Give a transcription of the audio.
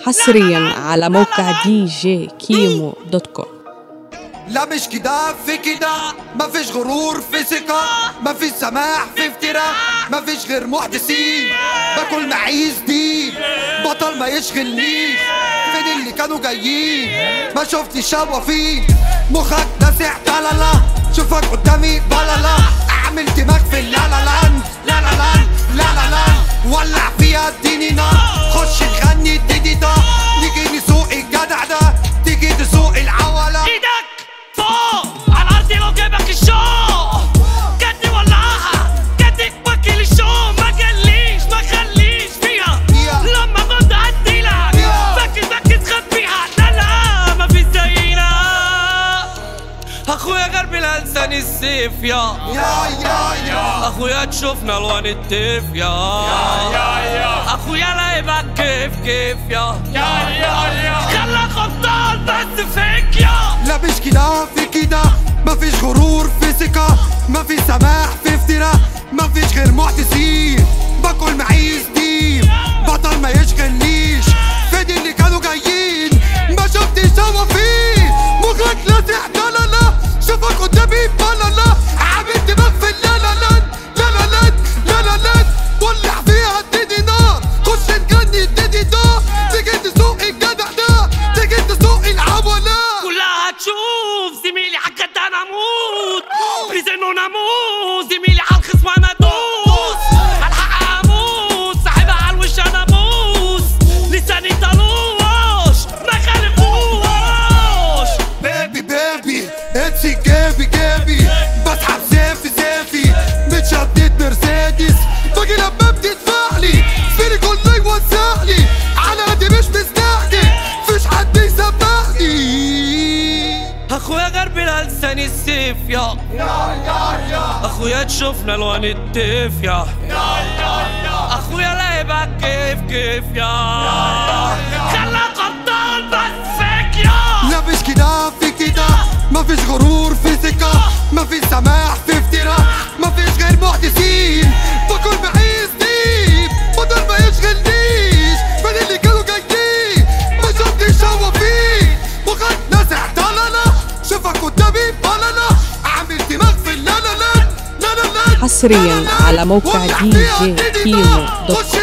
حصريا على موقع djkimo.com. لا مش كده في كده، مفيش غرور في ثقة، مفيش سماح في افتراء، مفيش غير محدثين باكل معيز دي بطل ما يشغلنيش. فين اللي كانوا جايين ما شفتش شوافين، مخك لاسع تلالا، شوفك قدامي بلالا، اعمل دماغ في اللالالاند لالالاند لالالاند، ولع فيها اديني نار، خش نغني ديدي دا، نيجي نسوق الجدع ده، تيجي تسوق العوالة. فوق على الارض لو جابك الشوق جدي ولعها، جدي وكيل الشوق، ما جليش ما خليش فيها لما كنت عديلك فكس خبيها، لا لا ما في زينا اخويا غرب الانسان السيف يا اخويا تشوفنا الوان التيف يا اخويا لايبك كيف يا خلى خبطان بس فيك يا. لا مش كده في كده، مفيش غرور في ثقة، مفيش سماح في افتراء، مفيش غير محدثين باكل معيز ديب بطل ما يشغلنيش. فين اللي كانوا جايين ما شفتش شوافين، مخك لاسع تلالا، شوفك قدامي بلالا، عامل دماغ في اللالالاند لالالاند لالالاند، ولع فيها اديني نار، خش نغني اديني دا، تيجي تسوق الجدع ده، تيجي تسوق العوالة. كلها تشوف زميلي عالجد انا اموت، بريزنو ناموس زميلي عالخصم انا ادوس، عالحق اموت صاحبها عالوش انا ابوس، لساني طلوش ما خلقوش. بيبي انسي جابي بسحب زافي متشدد مرسيدس، باجي لما بتدفعلي سفيري كله يوزعلي، على قدي مش مستعجل فيش حد يسمعني. اخويا غرب الانسان السيف يا اخويا تشوفنا الوان التيف يا اخويا لايبك كيف يا خلى قبطان بس فيك يا. لا مش كده في كده، مفيش غرور في ثقة، مفيش سماح في افتراء، مفيش غير محدثين باكل معيز ديب بطل ما يشغلنيش. من اللي كانوا جايين ما شفتش شوافين، مخك لاسع تلالا، شوفك قدامي بلالا، اعمل دماغ في اللالالاند لالالاند. حصريا على موقع djkimo.com.